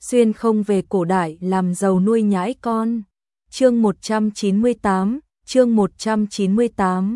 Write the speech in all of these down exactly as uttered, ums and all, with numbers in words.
xuyên không về cổ đại làm giàu nuôi nhãi con. Chương một trăm chín mươi tám, chương một trăm chín mươi tám.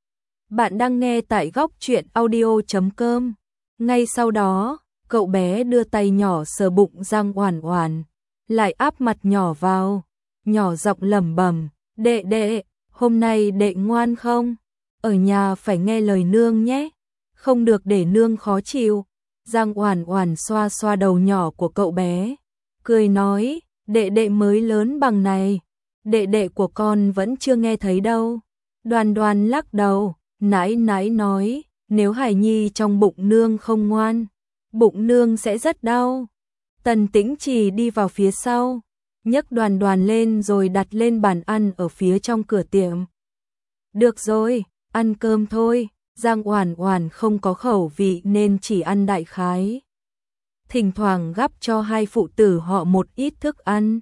Bạn đang nghe tại góc truyện audio chấm com. Ngay sau đó, cậu bé đưa tay nhỏ sờ bụng Giang Oản Oản, lại áp mặt nhỏ vào, nhỏ giọng lẩm bẩm, "Đệ đệ, hôm nay đệ ngoan không? Ở nhà phải nghe lời nương nhé, không được để nương khó chịu." Giang Oản Oản xoa xoa đầu nhỏ của cậu bé, cười nói, "Đệ đệ mới lớn bằng này, đệ đệ của con vẫn chưa nghe thấy đâu." Đoan Đoan lắc đầu, nãi nãi nói, "Nếu Hải Nhi trong bụng nương không ngoan, bụng nương sẽ rất đau." Tần Tĩnh Trì đi vào phía sau, nhấc Đoan Đoan lên rồi đặt lên bàn ăn ở phía trong cửa tiệm. "Được rồi, ăn cơm thôi." Giang Oản Oản không có khẩu vị nên chỉ ăn đại khái, thỉnh thoảng gắp cho hai phụ tử họ một ít thức ăn.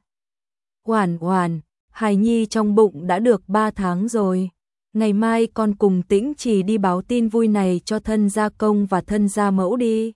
"Oản Oản, Hải Nhi trong bụng đã được ba tháng rồi. Ngày mai con cùng Tĩnh Trì đi báo tin vui này cho thân gia công và thân gia mẫu đi."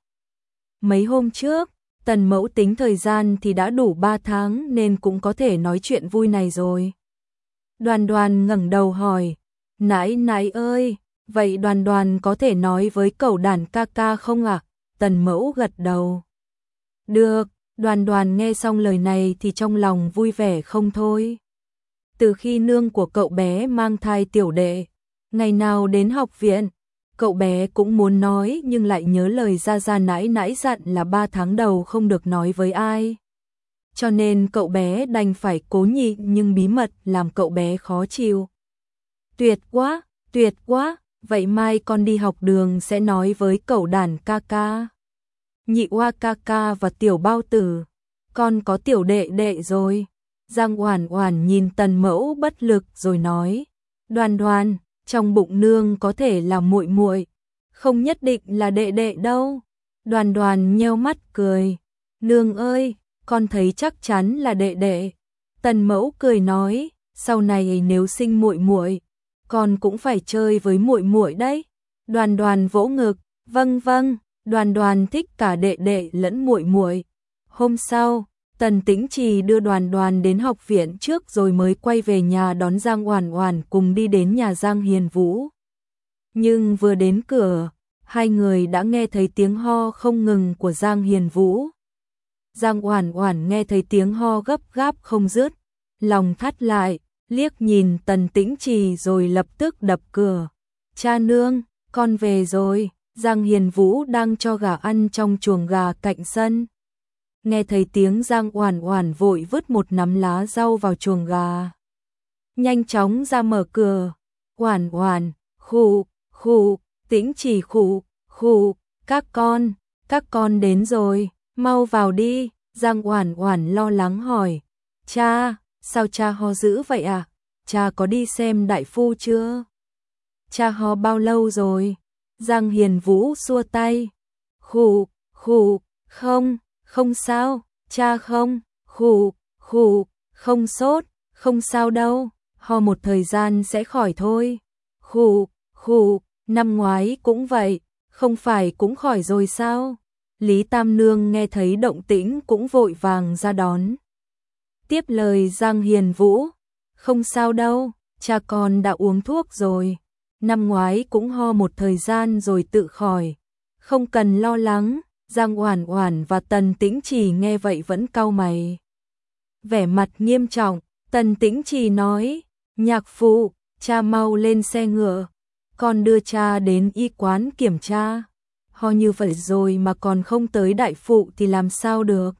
Mấy hôm trước, Tần mẫu tính thời gian thì đã đủ ba tháng nên cũng có thể nói chuyện vui này rồi. Đoan Đoan ngẩng đầu hỏi, "Nãi nãi ơi, vậy Đoan Đoan có thể nói với cẩu đàn ca ca không ạ?" Tần mẫu gật đầu. "Được." Đoan Đoan nghe xong lời này thì trong lòng vui vẻ không thôi. Từ khi nương của cậu bé mang thai tiểu đệ, ngày nào đến học viện, cậu bé cũng muốn nói nhưng lại nhớ lời gia gia nãi nãi dặn là ba tháng đầu không được nói với ai. Cho nên cậu bé đành phải cố nhịn nhưng bí mật làm cậu bé khó chịu. "Tuyệt quá, tuyệt quá, vậy mai con đi học đường sẽ nói với cẩu đàn ca ca, Nhị Oa ca ca và tiểu bao tử, con có tiểu đệ đệ rồi." Giang Oản Oản nhìn Tần mẫu bất lực rồi nói, "Đoan Đoan, trong bụng nương có thể là muội muội, không nhất định là đệ đệ đâu." Đoan Đoan nheo mắt cười, "Nương ơi, con thấy chắc chắn là đệ đệ." Tần mẫu cười nói, "Sau này nếu sinh muội muội, con cũng phải chơi với muội muội đấy." Đoan Đoan vỗ ngực, "Vâng vâng." Đoan Đoan thích cả đệ đệ lẫn muội muội. Hôm sau, Tần Tĩnh Trì đưa Đoan Đoan đến học viện trước rồi mới quay về nhà đón Giang Oản Oản cùng đi đến nhà Giang Hiền Vũ. Nhưng vừa đến cửa, hai người đã nghe thấy tiếng ho không ngừng của Giang Hiền Vũ. Giang Oản Oản nghe thấy tiếng ho gấp gáp không dứt, lòng thắt lại, liếc nhìn Tần Tĩnh Trì rồi lập tức đập cửa. "Cha nương, con về rồi." Giang Hiền Vũ đang cho gà ăn trong chuồng gà cạnh sân. Nghe thấy tiếng Giang Oản Oản vội vứt một nắm lá rau vào chuồng gà, nhanh chóng ra mở cửa. "Oản Oản, khụ, khụ." Tĩnh Trì khụ, khụ, "Các con, các con đến rồi, mau vào đi." Giang Oản Oản lo lắng hỏi, "Cha, sao cha ho dữ vậy à? Cha có đi xem đại phu chưa? Cha ho bao lâu rồi?" Giang Hiền Vũ xua tay, "Khụ, khụ, không, không sao, cha không, khụ, khụ, không sốt, không sao đâu, ho một thời gian sẽ khỏi thôi." "Khụ, khụ, năm ngoái cũng vậy, không phải cũng khỏi rồi sao?" Lý Tam Nương nghe thấy động tĩnh cũng vội vàng ra đón. Tiếp lời Giang Hiền Vũ, "Không sao đâu, cha con đã uống thuốc rồi, năm ngoái cũng ho một thời gian rồi tự khỏi, không cần lo lắng." Giang Oản Oản và Tần Tĩnh Trì nghe vậy vẫn cau mày, vẻ mặt nghiêm trọng. Tần Tĩnh Trì nói, "Nhạc phụ, cha mau lên xe ngựa, con đưa cha đến y quán kiểm tra. Ho như vậy rồi mà còn không tới đại phụ thì làm sao được."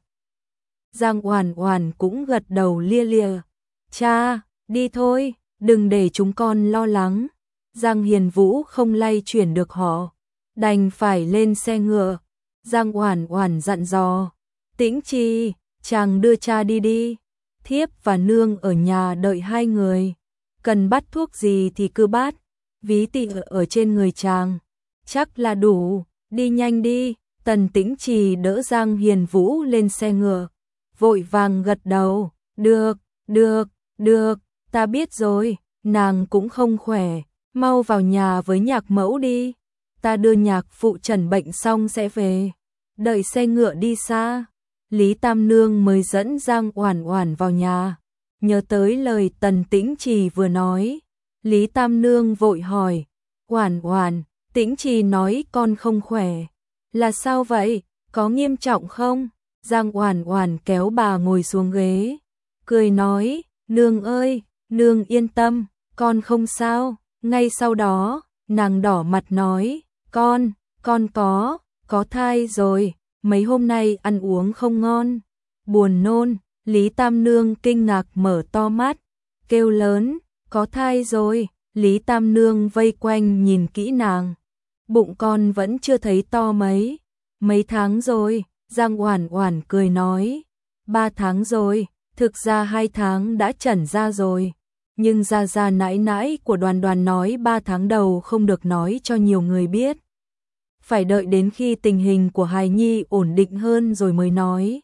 Giang Oản Oản cũng gật đầu lia lịa, "Cha, đi thôi, đừng để chúng con lo lắng." Giang Hiền Vũ không lay chuyển được họ, đành phải lên xe ngựa. Giang Oản Oản dặn dò, "Tĩnh Trì, chàng đưa cha đi đi, thiếp và nương ở nhà đợi hai người, cần bắt thuốc gì thì cứ bắt, ví tị ở trên người chàng, chắc là đủ, đi nhanh đi." Tần Tĩnh Trì đỡ Giang Hiền Vũ lên xe ngựa, vội vàng gật đầu, "Được, được, được, ta biết rồi, nàng cũng không khỏe, mau vào nhà với nhạc mẫu đi, ta đưa nhạc phụ trần bệnh xong sẽ về." Đợi xe ngựa đi xa, Lý Tam Nương mới dẫn Giang Oản Oản vào nhà. Nhớ tới lời Tần Tĩnh Trì vừa nói, Lý Tam Nương vội hỏi, Oản Oản, Tĩnh Trì nói con không khỏe. Là sao vậy, có nghiêm trọng không? Giang Oản Oản kéo bà ngồi xuống ghế, cười nói, nương ơi, nương yên tâm, con không sao. Ngay sau đó, nàng đỏ mặt nói, con, con có, có thai rồi, mấy hôm nay ăn uống không ngon, buồn nôn. Lý Tam Nương kinh ngạc mở to mắt, kêu lớn, có thai rồi. Lý Tam Nương vây quanh nhìn kỹ nàng, bụng con vẫn chưa thấy to mấy, mấy tháng rồi. Giang Oản Oản cười nói, ba tháng rồi, thực ra hai tháng đã chẩn ra rồi. Nhưng gia gia nãi nãi của Đoàn Đoàn nói ba tháng đầu không được nói cho nhiều người biết. Phải đợi đến khi tình hình của hài nhi ổn định hơn rồi mới nói.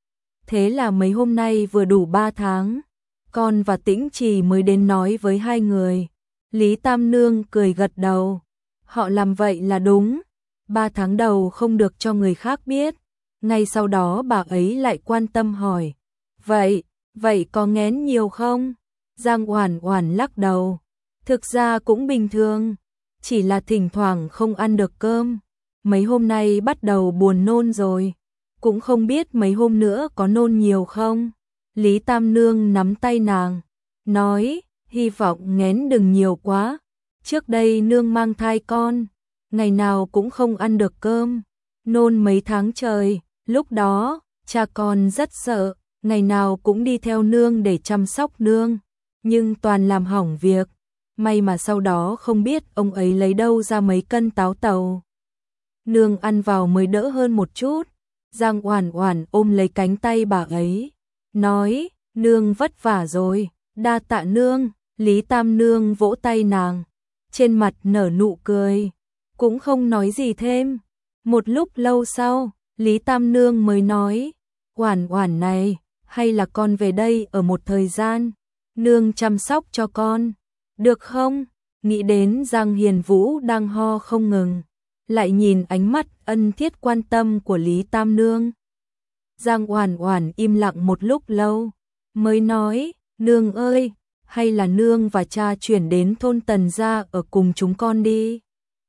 Thế là mấy hôm nay vừa đủ ba tháng, con và Tĩnh Trì mới đến nói với hai người. Lý Tam Nương cười gật đầu, họ làm vậy là đúng, ba tháng đầu không được cho người khác biết. Ngay sau đó bà ấy lại quan tâm hỏi, vậy, vậy có nghén nhiều không? Giang Oản Oản lắc đầu, thực ra cũng bình thường, chỉ là thỉnh thoảng không ăn được cơm, mấy hôm nay bắt đầu buồn nôn rồi, cũng không biết mấy hôm nữa có nôn nhiều không. Lý Tam Nương nắm tay nàng, nói, hy vọng nghén đừng nhiều quá, trước đây nương mang thai con, ngày nào cũng không ăn được cơm, nôn mấy tháng trời, lúc đó, cha con rất sợ, ngày nào cũng đi theo nương để chăm sóc nương, nhưng toàn làm hỏng việc, may mà sau đó không biết ông ấy lấy đâu ra mấy cân táo tàu. Nương ăn vào mới đỡ hơn một chút. Giang Oản Oản ôm lấy cánh tay bà ấy, nói, nương vất vả rồi, đa tạ nương. Lý Tam Nương vỗ tay nàng, trên mặt nở nụ cười, cũng không nói gì thêm. Một lúc lâu sau, Lý Tam Nương mới nói, Oản Oản này, hay là con về đây ở một thời gian, nương chăm sóc cho con, được không? Nghĩ đến Giang Hiền Vũ đang ho không ngừng, lại nhìn ánh mắt ân thiết quan tâm của Lý Tam Nương. Giang Oản Oản im lặng một lúc lâu, mới nói, nương ơi, hay là nương và cha chuyển đến thôn Tần gia ở cùng chúng con đi.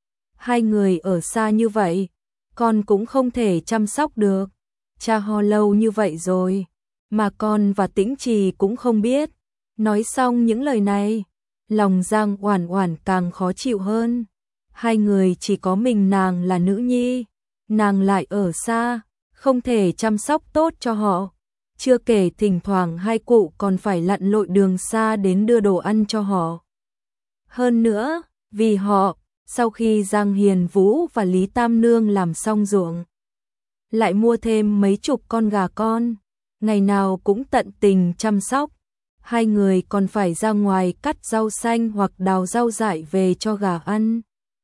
Hai người ở xa như vậy, con cũng không thể chăm sóc được, cha ho lâu như vậy rồi, mà con và Tĩnh Trì cũng không biết. Nói xong những lời này, lòng Giang Oản Oản càng khó chịu hơn. Hai người chỉ có mình nàng là nữ nhi, nàng lại ở xa, không thể chăm sóc tốt cho họ. Chưa kể thỉnh thoảng hai cụ còn phải lặn lội đường xa đến đưa đồ ăn cho họ. Hơn nữa, vì họ, sau khi Giang Hiền Vũ và Lý Tam Nương làm xong ruộng, lại mua thêm mấy chục con gà con, ngày nào cũng tận tình chăm sóc. Hai người còn phải ra ngoài cắt rau xanh hoặc đào rau dại về cho gà ăn.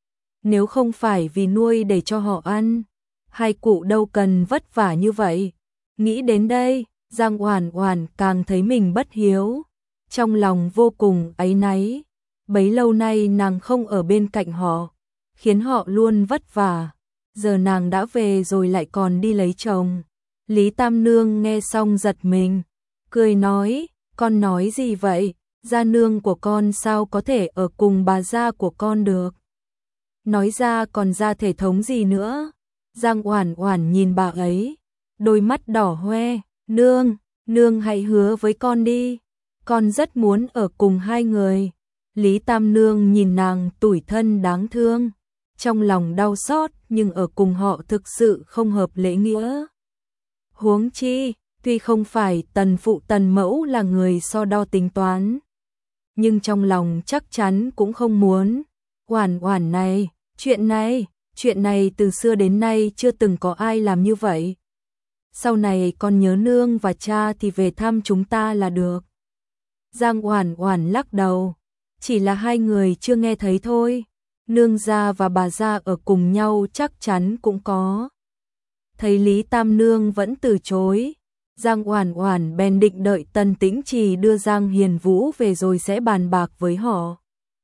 Nếu không phải vì nuôi để cho họ ăn, hai cụ đâu cần vất vả như vậy. Nghĩ đến đây, Giang Oản Oản càng thấy mình bất hiếu, trong lòng vô cùng áy náy. Bấy lâu nay nàng không ở bên cạnh họ, khiến họ luôn vất vả. Giờ nàng đã về rồi lại còn đi lấy chồng. Lý Tam Nương nghe xong giật mình, cười nói, con nói gì vậy? Gia nương của con sao có thể ở cùng bà gia của con được? Nói ra còn ra thể thống gì nữa? Giang Oản Oản nhìn bà ấy, đôi mắt đỏ hoe, nương, nương hãy hứa với con đi, con rất muốn ở cùng hai người. Lý Tam Nương nhìn nàng tủi thân đáng thương, trong lòng đau xót, nhưng ở cùng họ thực sự không hợp lễ nghĩa. Huống chi, tuy không phải tần phụ tần mẫu là người so đo tính toán, nhưng trong lòng chắc chắn cũng không muốn. Oản Oản này, chuyện này, chuyện này từ xưa đến nay chưa từng có ai làm như vậy. Sau này con nhớ nương và cha thì về thăm chúng ta là được. Giang Oản Oản lắc đầu, chỉ là hai người chưa nghe thấy thôi. Nương gia và bà gia ở cùng nhau chắc chắn cũng có. Thấy Lý Tam Nương vẫn từ chối, Giang Oản Oản bèn định đợi Tần Tĩnh Trì đưa Giang Hiền Vũ về rồi sẽ bàn bạc với họ.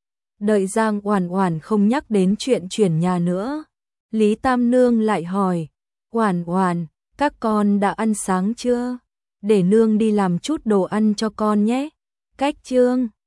Đợi Giang Oản Oản không nhắc đến chuyện chuyển nhà nữa, Lý Tam Nương lại hỏi, Oản Oản, Các con đã ăn sáng chưa? Để nương đi làm chút đồ ăn cho con nhé. Cách chương